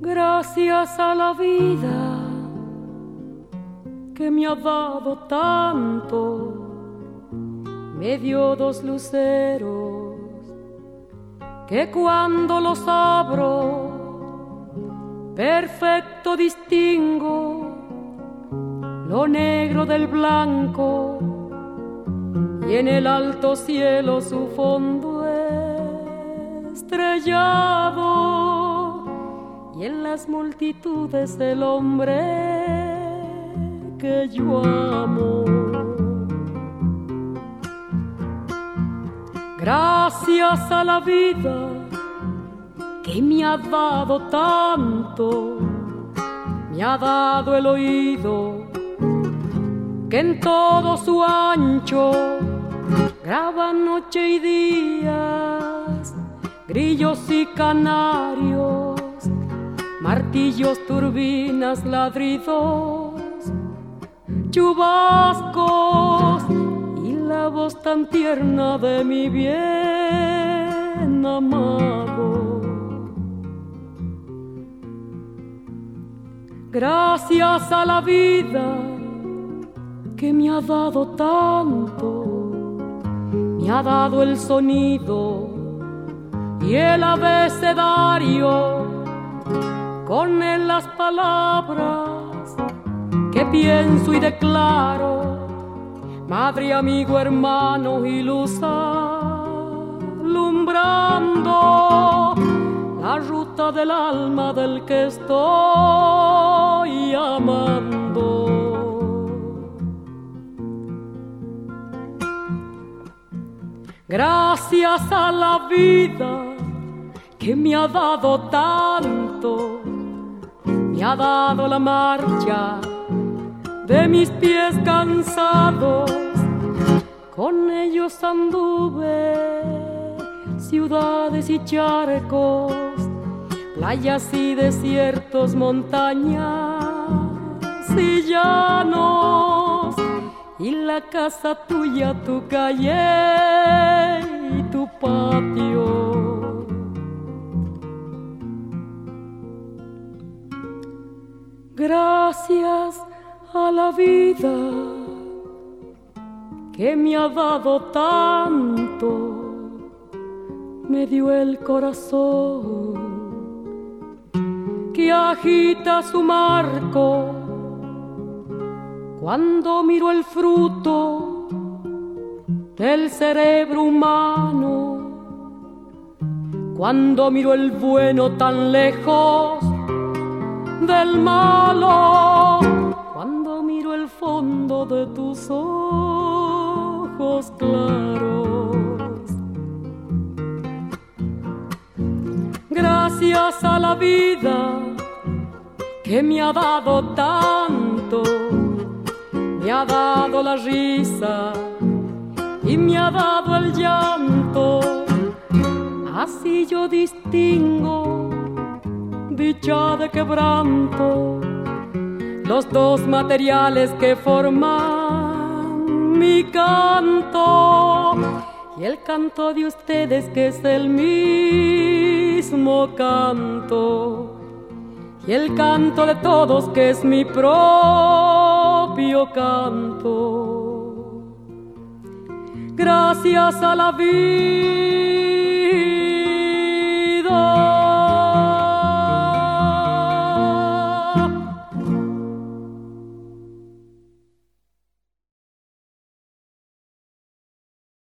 Gracias a la vida que me ha dado tanto, me dio dos luceros que cuando los abro perfecto distingo lo negro del blanco y en el alto cielo su fondo estrellado y en las multitudes el hombre que yo amo. Gracias a la vida que me ha dado tanto, me ha dado el oído que en todo su ancho graba noche y días, grillos y canarios, martillos, turbinas, ladridos, chubascos y la voz tan tierna de mi bien amado. Gracias a la vida que me ha dado tanto, me ha dado el sonido y el abecedario, con él las palabras que pienso y declaro, madre, amigo, hermano y luz alumbrando la ruta del alma del que estoy amando. Gracias a la vida que me ha dado tanto, me ha dado la marcha de mis pies cansados, con ellos anduve ciudades y charcos, playas y desiertos, montañas y llanos, y la casa tuya, tu calle y tu patio. Gracias a la vida que me ha dado tanto, me dio el corazón que agita su marco cuando miro el fruto del cerebro humano, cuando miro el bueno tan lejos del malo, cuando miro el fondo de tus ojos claros. Gracias a la vida que me ha dado tanto, me ha dado la risa y me ha dado el llanto, así yo distingo dicha de quebranto, los dos materiales que forman mi canto, y el canto de ustedes que es el mismo canto, y el canto de todos que es mi propio canto. Gracias a la vida